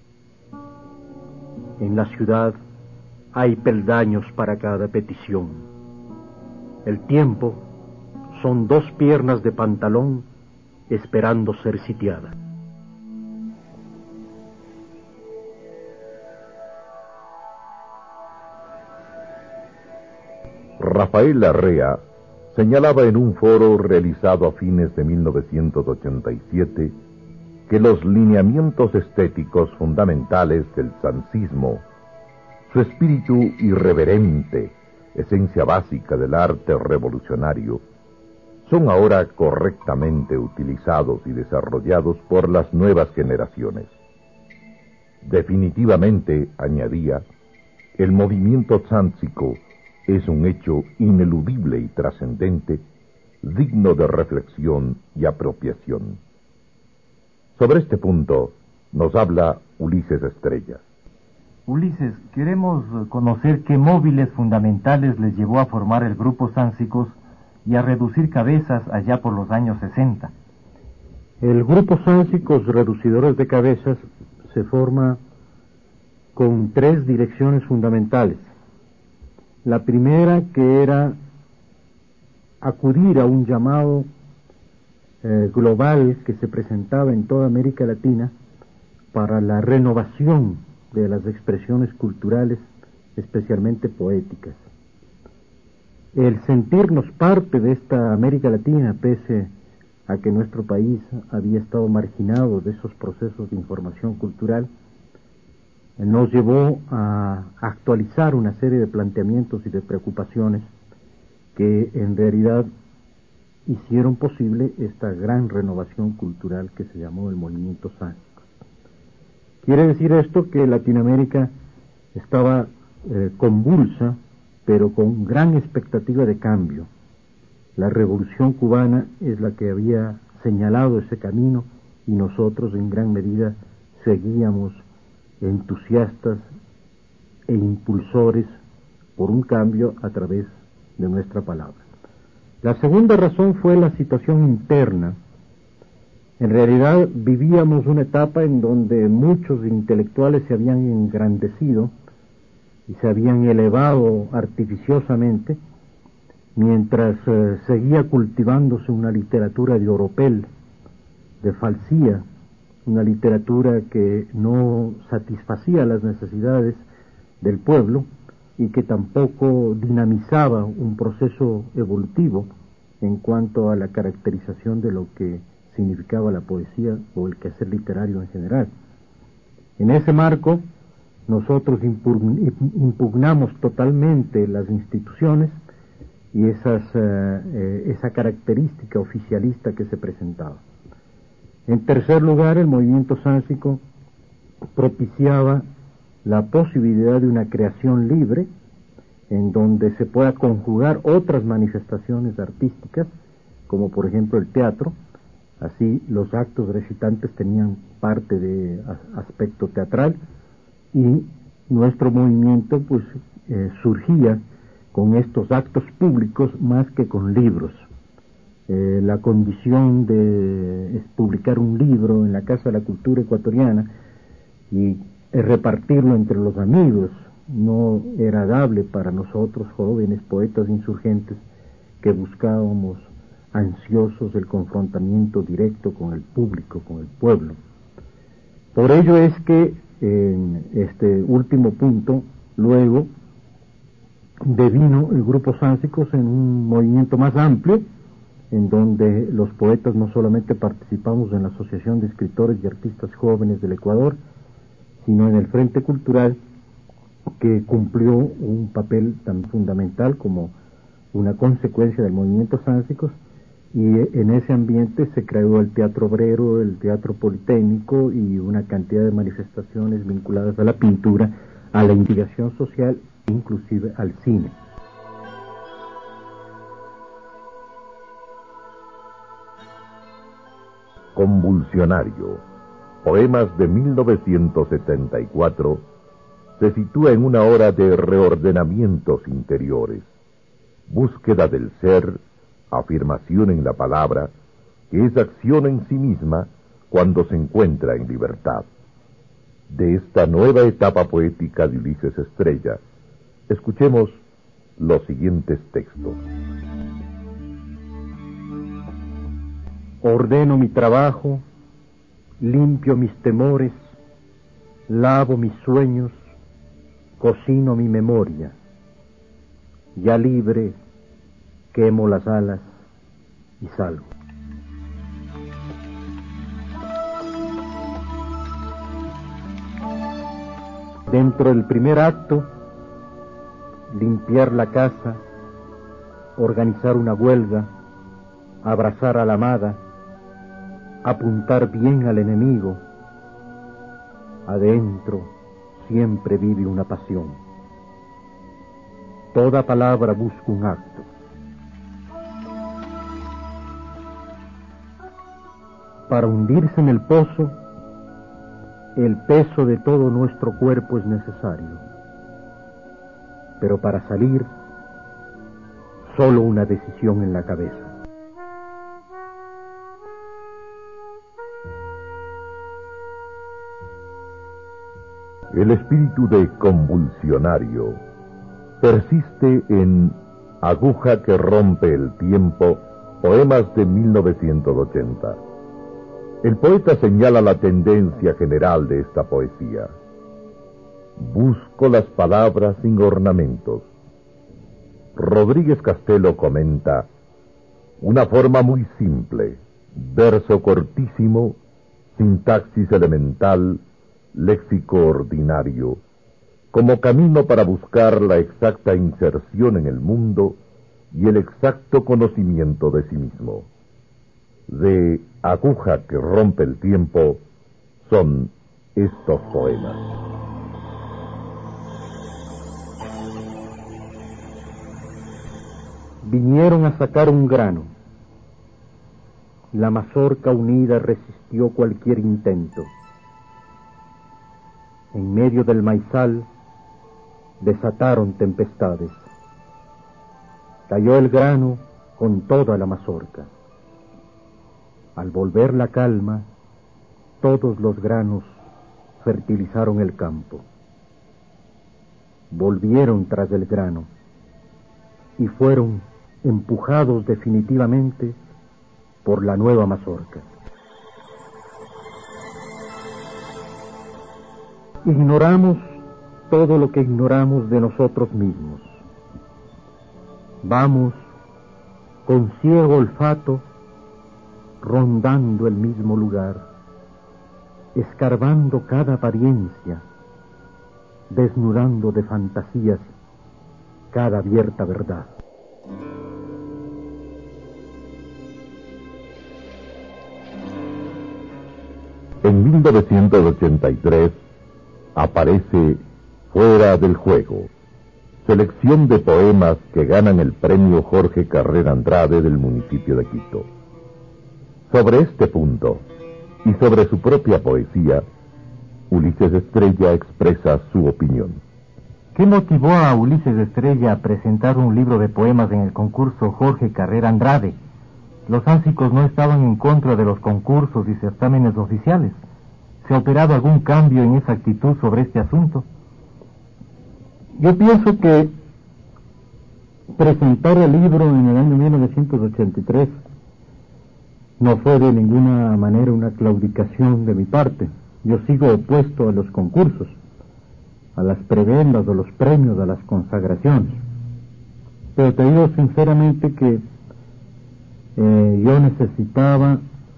En la ciudad hay peldaños para cada petición. El tiempo son dos piernas de pantalón esperando ser sitiada. Rafael Larrea señalaba en un foro realizado a fines de mil novecientos ochenta y siete que los lineamientos estéticos fundamentales del sancismo, su espíritu irreverente, esencia básica del arte revolucionario, son ahora correctamente utilizados y desarrollados por las nuevas generaciones. Definitivamente, añadía, el movimiento tzántsico es un hecho ineludible y trascendente, digno de reflexión y apropiación. Sobre este punto nos habla Ulises Estrella. Ulises, queremos conocer qué móviles fundamentales les llevó a formar el grupo Tzántzico y a reducir cabezas allá por los años sesenta. El grupo Tzántzico Reducidores de Cabezas se forma con tres direcciones fundamentales. La primera, que era acudir a un llamado eh, global que se presentaba en toda América Latina para la renovación de las expresiones culturales, especialmente poéticas. El sentirnos parte de esta América Latina, pese a que nuestro país había estado marginado de esos procesos de información cultural, nos llevó a actualizar una serie de planteamientos y de preocupaciones que en realidad hicieron posible esta gran renovación cultural que se llamó el movimiento Tzántzico. Quiere decir esto que Latinoamérica estaba eh, convulsa, pero con gran expectativa de cambio. La revolución cubana es la que había señalado ese camino y nosotros en gran medida seguíamos entusiastas e impulsores por un cambio a través de nuestra palabra. La segunda razón fue la situación interna. En realidad vivíamos una etapa en donde muchos intelectuales se habían engrandecido y se habían elevado artificiosamente, mientras eh, seguía cultivándose una literatura de oropel, de falsía, una literatura que no satisfacía las necesidades del pueblo y que tampoco dinamizaba un proceso evolutivo en cuanto a la caracterización de lo que significaba la poesía o el quehacer literario en general. En ese marco, nosotros impugnamos totalmente las instituciones y esas, eh, esa característica oficialista que se presentaba. En tercer lugar, el movimiento tzántzico propiciaba la posibilidad de una creación libre en donde se pueda conjugar otras manifestaciones artísticas, como por ejemplo el teatro. Así los actos recitantes tenían parte de aspecto teatral y nuestro movimiento pues eh, surgía con estos actos públicos más que con libros. Eh, la condición de publicar un libro en la Casa de la Cultura Ecuatoriana y repartirlo entre los amigos. No era dable para nosotros, jóvenes poetas insurgentes, que buscábamos ansiosos el confrontamiento directo con el público, con el pueblo. Por ello es que en este último punto, luego, devino el Grupo Sánsicos en un movimiento más amplio, en donde los poetas no solamente participamos en la Asociación de Escritores y Artistas Jóvenes del Ecuador, sino en el Frente Cultural, que cumplió un papel tan fundamental como una consecuencia del movimiento Sánsicos, y en ese ambiente se creó el Teatro Obrero, el Teatro Politécnico y una cantidad de manifestaciones vinculadas a la pintura, a la investigación social, inclusive al cine. Convulsionario, poemas de mil novecientos setenta y cuatro, se sitúa en una hora de reordenamientos interiores, búsqueda del ser, afirmación en la palabra, que es acción en sí misma cuando se encuentra en libertad. De esta nueva etapa poética de Ulises Estrella, escuchemos los siguientes textos. Ordeno mi trabajo, limpio mis temores, lavo mis sueños, cocino mi memoria. Ya libre, quemo las alas y salgo. Dentro del primer acto, limpiar la casa, organizar una huelga, abrazar a la amada, apuntar bien al enemigo. Adentro siempre vive una pasión. Toda palabra busca un acto. Para hundirse en el pozo, el peso de todo nuestro cuerpo es necesario. Pero para salir, solo una decisión en la cabeza. El espíritu de Convulsionario persiste en Aguja que rompe el tiempo, poemas de mil novecientos ochenta. El poeta señala la tendencia general de esta poesía. Busco las palabras sin ornamentos. Rodríguez Castelo comenta: una forma muy simple, verso cortísimo, sintaxis elemental, léxico ordinario, como camino para buscar la exacta inserción en el mundo y el exacto conocimiento de sí mismo. De Aguja que rompe el tiempo son estos poemas. Vinieron a sacar un grano. La mazorca unida resistió cualquier intento. En medio del maizal desataron tempestades. Cayó el grano con toda la mazorca. Al volver la calma, todos los granos fertilizaron el campo. Volvieron tras el grano y fueron empujados definitivamente por la nueva mazorca. Ignoramos todo lo que ignoramos de nosotros mismos. Vamos con ciego olfato rondando el mismo lugar, escarbando cada apariencia, desnudando de fantasías cada abierta verdad. En mil novecientos ochenta y tres aparece Fuera del Juego, selección de poemas que ganan el premio Jorge Carrera Andrade del municipio de Quito. Sobre este punto, y sobre su propia poesía, Ulises Estrella expresa su opinión. ¿Qué motivó a Ulises Estrella a presentar un libro de poemas en el concurso Jorge Carrera Andrade? Los sánsicos no estaban en contra de los concursos y certámenes oficiales. ¿Se ha operado algún cambio en esa actitud sobre este asunto? Yo pienso que presentar el libro en el año mil novecientos ochenta y tres no fue de ninguna manera una claudicación de mi parte. Yo sigo opuesto a los concursos, a las prebendas, a los premios, a las consagraciones. Pero te digo sinceramente que eh, yo necesitaba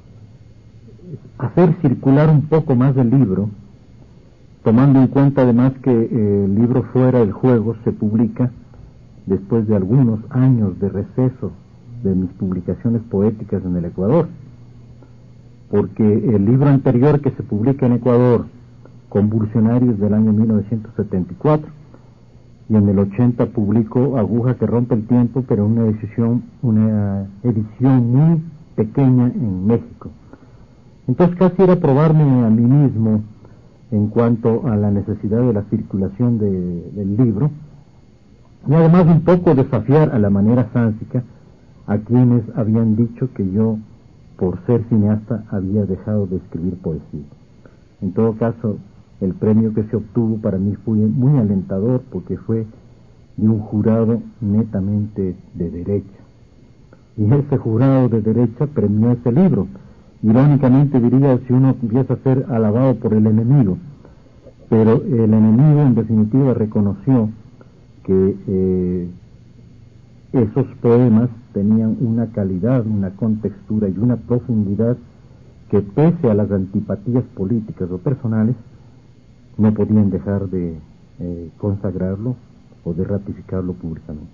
hacer circular un poco más el libro, tomando en cuenta además que eh, el libro Fuera del Juego se publica después de algunos años de receso de mis publicaciones poéticas en el Ecuador, porque el libro anterior que se publica en Ecuador, Convulsionarios, del año mil novecientos setenta y cuatro, y en el ochenta publicó Aguja que rompe el tiempo, pero una edición, una edición muy pequeña en México. Entonces casi era probarme a mí mismo en cuanto a la necesidad de la circulación de, del libro, y además un poco desafiar a la manera sánsica a quienes habían dicho que yo, por ser cineasta, había dejado de escribir poesía. En todo caso, el premio que se obtuvo para mí fue muy alentador, porque fue de un jurado netamente de derecha. Y ese jurado de derecha premió ese libro. Irónicamente diría, si uno empieza a ser alabado por el enemigo, pero el enemigo en definitiva reconoció que eh, esos poemas tenían una calidad, una contextura y una profundidad que, pese a las antipatías políticas o personales, no podían dejar de eh, consagrarlo o de ratificarlo públicamente.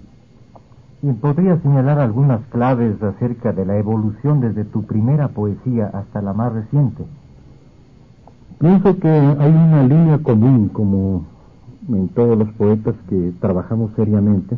¿Y podrías señalar algunas claves acerca de la evolución desde tu primera poesía hasta la más reciente? Pienso que hay una línea común, como en todos los poetas que trabajamos seriamente.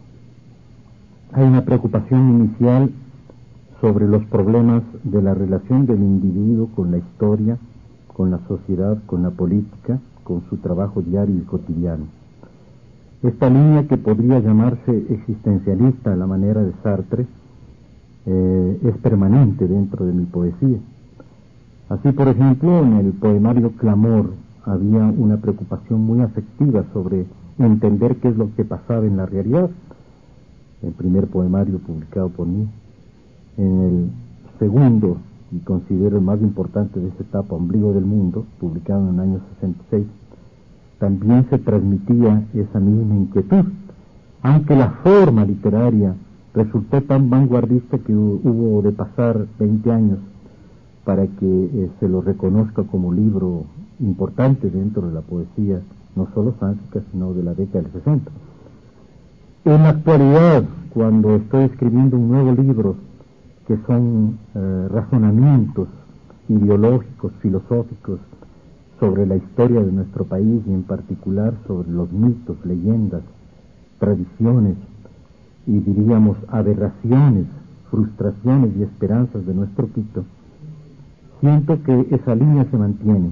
Hay una preocupación inicial sobre los problemas de la relación del individuo con la historia, con la sociedad, con la política, con su trabajo diario y cotidiano. Esta línea, que podría llamarse existencialista a la manera de Sartre, eh, es permanente dentro de mi poesía. Así, por ejemplo, en el poemario Clamor había una preocupación muy afectiva sobre entender qué es lo que pasaba en la realidad, el primer poemario publicado por mí. En el segundo, y considero el más importante de esta etapa, Ombligo del Mundo, publicado en el año sesenta y seis, también se transmitía esa misma inquietud, aunque la forma literaria resultó tan vanguardista que hubo de pasar veinte años para que eh, se lo reconozca como libro importante dentro de la poesía, no solo sántica, sino de la década del sesenta. En la actualidad, cuando estoy escribiendo un nuevo libro, que son eh, razonamientos ideológicos, filosóficos, sobre la historia de nuestro país y en particular sobre los mitos, leyendas, tradiciones y diríamos aberraciones, frustraciones y esperanzas de nuestro Quito, siento que esa línea se mantiene,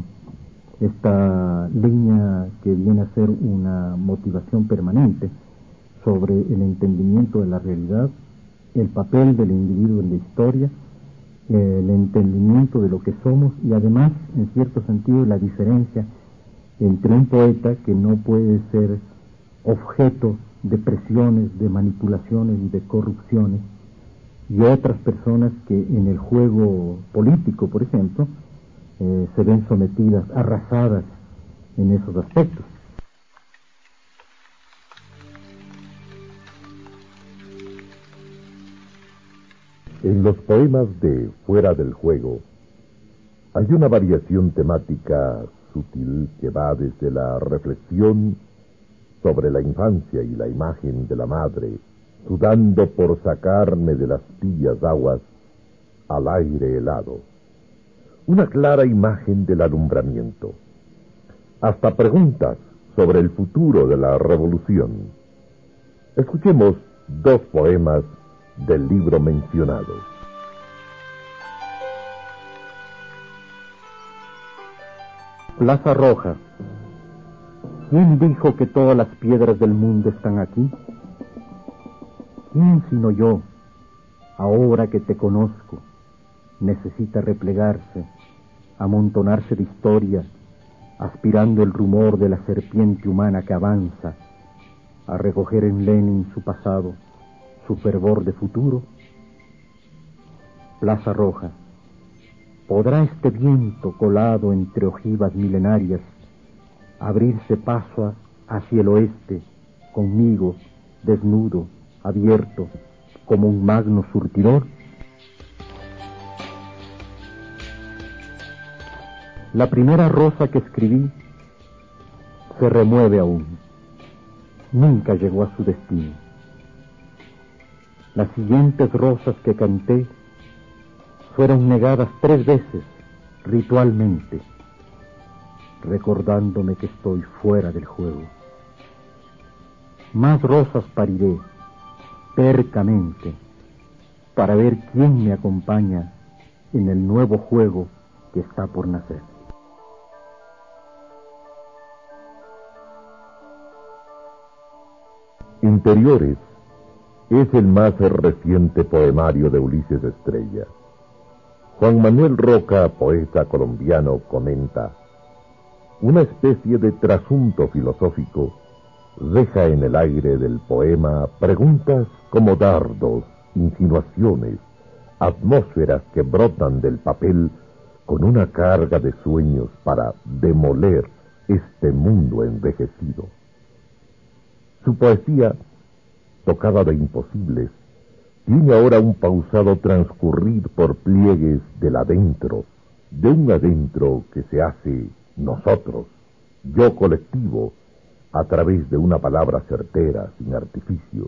esta línea que viene a ser una motivación permanente sobre el entendimiento de la realidad, el papel del individuo en la historia, el entendimiento de lo que somos y además, en cierto sentido, la diferencia entre un poeta que no puede ser objeto de presiones, de manipulaciones y de corrupciones, y otras personas que en el juego político, por ejemplo, eh, se ven sometidas, arrasadas en esos aspectos. En los poemas de Fuera del Juego hay una variación temática sutil que va desde la reflexión sobre la infancia y la imagen de la madre, sudando por sacarme de las tibias aguas al aire helado. Una clara imagen del alumbramiento. Hasta preguntas sobre el futuro de la revolución. Escuchemos dos poemas del libro mencionado. Plaza Roja. ¿Quién dijo que todas las piedras del mundo están aquí? ¿Quién sino yo, ahora que te conozco, necesita replegarse amontonarse de historia, aspirando el rumor de la serpiente humana que avanza, a recoger en Lenin su pasado, su fervor de futuro? Plaza Roja, ¿podrá este viento colado entre ojivas milenarias abrirse paso hacia el oeste, conmigo, desnudo, abierto, como un magno surtidor? La primera rosa que escribí se remueve aún. Nunca llegó a su destino. Las siguientes rosas que canté fueron negadas tres veces, ritualmente, recordándome que estoy fuera del juego. Más rosas pariré, tercamente, para ver quién me acompaña en el nuevo juego que está por nacer. Interiores es el más reciente poemario de Ulises Estrella. Juan Manuel Roca, poeta colombiano, comenta: una especie de trasunto filosófico deja en el aire del poema preguntas como dardos, insinuaciones, atmósferas que brotan del papel con una carga de sueños para demoler este mundo envejecido. Su poesía, tocada de imposibles, tiene ahora un pausado transcurrir por pliegues del adentro, de un adentro que se hace nosotros, yo colectivo, a través de una palabra certera, sin artificios.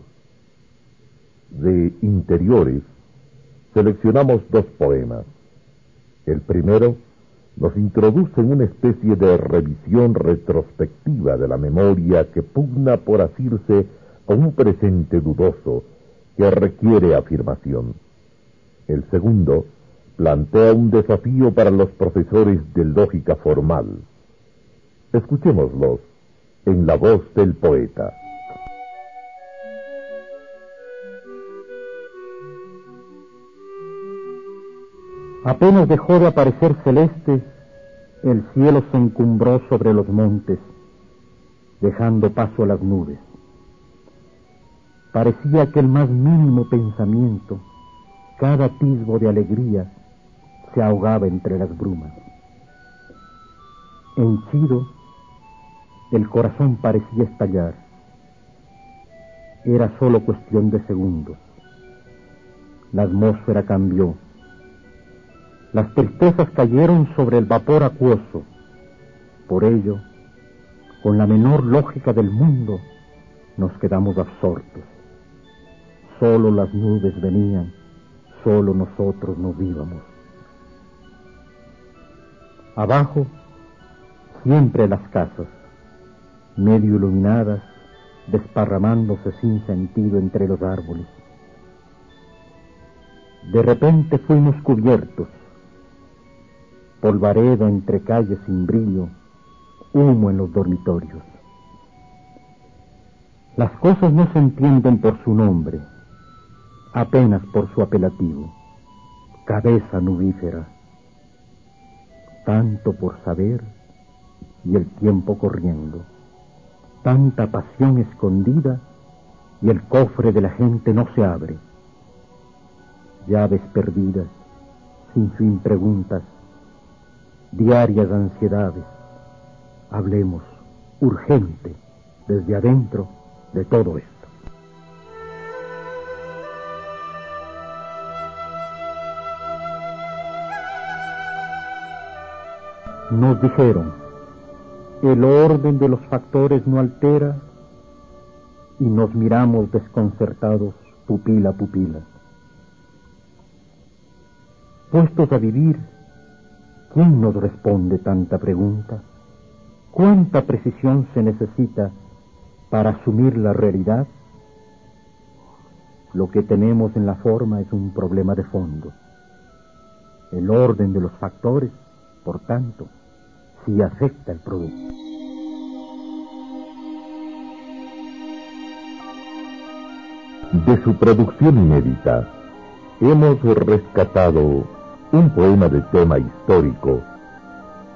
De Interiores seleccionamos dos poemas. El primero nos introduce en una especie de revisión retrospectiva de la memoria que pugna por asirse a un presente dudoso que requiere afirmación. El segundo plantea un desafío para los profesores de lógica formal. Escuchémoslos en la voz del poeta. Apenas dejó de aparecer celeste, el cielo se encumbró sobre los montes, dejando paso a las nubes. Parecía que el más mínimo pensamiento, cada atisbo de alegría, se ahogaba entre las brumas. Henchido, el corazón parecía estallar. Era solo cuestión de segundos. La atmósfera cambió. Las tristezas cayeron sobre el vapor acuoso. Por ello, con la menor lógica del mundo, nos quedamos absortos. Solo las nubes venían, solo nosotros nos íbamos. Abajo, siempre las casas, medio iluminadas, desparramándose sin sentido entre los árboles. De repente fuimos cubiertos. Polvareda entre calles sin brillo, humo en los dormitorios. Las cosas no se entienden por su nombre, apenas por su apelativo, cabeza nubífera. Tanto por saber y el tiempo corriendo, tanta pasión escondida y el cofre de la gente no se abre. Llaves perdidas, sin fin preguntas, diarias ansiedades. Hablemos, urgente, desde adentro, de todo esto. Nos dijeron, el orden de los factores no altera, y nos miramos desconcertados, pupila a pupila. Puestos a vivir, ¿quién nos responde tanta pregunta? ¿Cuánta precisión se necesita para asumir la realidad? Lo que tenemos en la forma es un problema de fondo. El orden de los factores, por tanto, sí afecta el producto. De su producción inédita, hemos rescatado un poema de tema histórico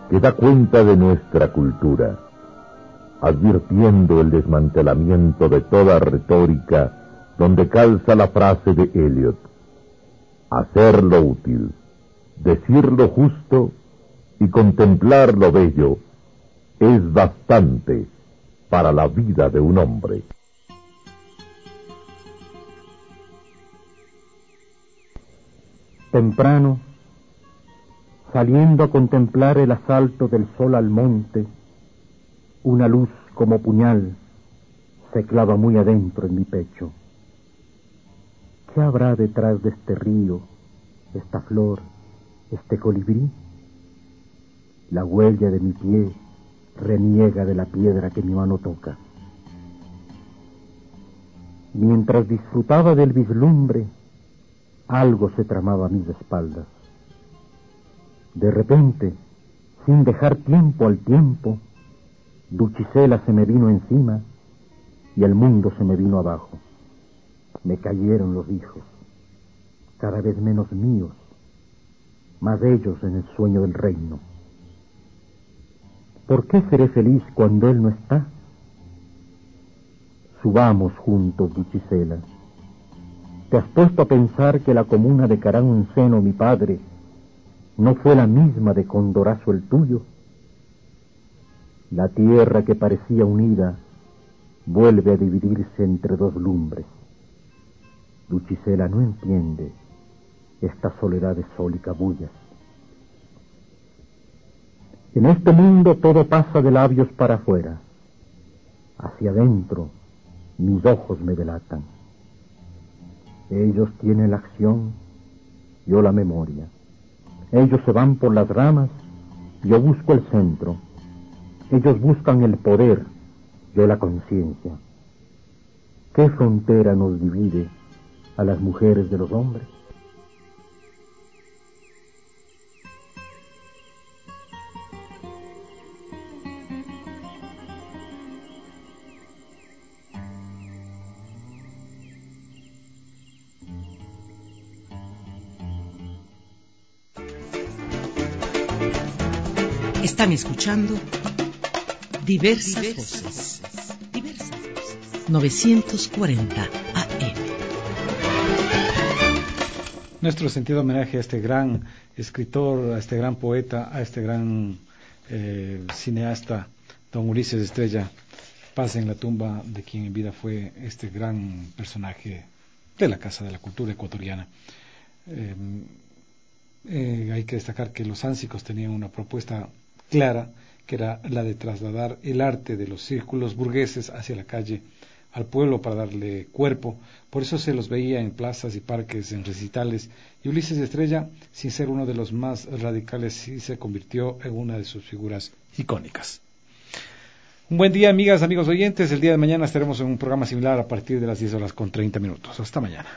que da cuenta de nuestra cultura, advirtiendo el desmantelamiento de toda retórica donde calza la frase de Eliot: hacer lo útil, decir lo justo y contemplar lo bello es bastante para la vida de un hombre. Temprano, saliendo a contemplar el asalto del sol al monte, una luz como puñal se clava muy adentro en mi pecho. ¿Qué habrá detrás de este río, esta flor, este colibrí? La huella de mi pie reniega de la piedra que mi mano toca. Mientras disfrutaba del vislumbre, algo se tramaba a mis espaldas. De repente, sin dejar tiempo al tiempo, Dulcisela se me vino encima y el mundo se me vino abajo. Me cayeron los hijos, cada vez menos míos, más ellos en el sueño del reino. ¿Por qué seré feliz cuando él no está? Subamos juntos, Dulcisela. ¿Te has puesto a pensar que la comuna de Caramunceno, mi padre, no fue la misma de Condorazo el tuyo? La tierra que parecía unida vuelve a dividirse entre dos lumbres. Dulcisela no entiende esta soledad de sol y cabullas. En este mundo todo pasa de labios para afuera. Hacia adentro, mis ojos me delatan. Ellos tienen la acción, yo la memoria. Ellos se van por las ramas, yo busco el centro. Ellos buscan el poder, yo la conciencia. ¿Qué frontera nos divide a las mujeres de los hombres? Están escuchando Diversas, Diversas Voces. Diversas Voces. novecientos cuarenta A M. Nuestro sentido homenaje a este gran escritor, a este gran poeta, a este gran eh, cineasta, don Ulises Estrella. Paz en la tumba de quien en vida fue este gran personaje de la Casa de la Cultura ecuatoriana. Eh, eh, hay que destacar que los ánsicos tenían una propuesta clara, que era la de trasladar el arte de los círculos burgueses hacia la calle, al pueblo, para darle cuerpo. Por eso se los veía en plazas y parques, en recitales, y Ulises Estrella, sin ser uno de los más radicales, sí se convirtió en una de sus figuras icónicas. Un buen día, amigas, amigos oyentes. El día de mañana estaremos en un programa similar a partir de las diez horas con treinta minutos. Hasta mañana.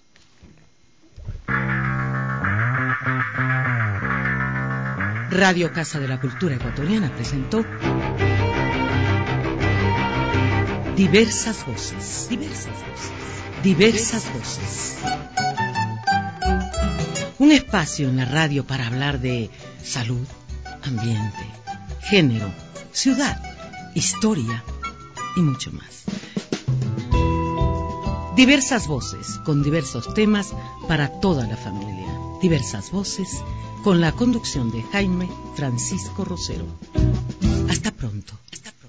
Radio Casa de la Cultura Ecuatoriana presentó Diversas Voces. Diversas Voces. Diversas Voces. Un espacio en la radio para hablar de salud, ambiente, género, ciudad, historia y mucho más. Diversas Voces, con diversos temas para toda la familia. Diversas Voces, con la conducción de Jaime Francisco Rosero. Hasta pronto. Hasta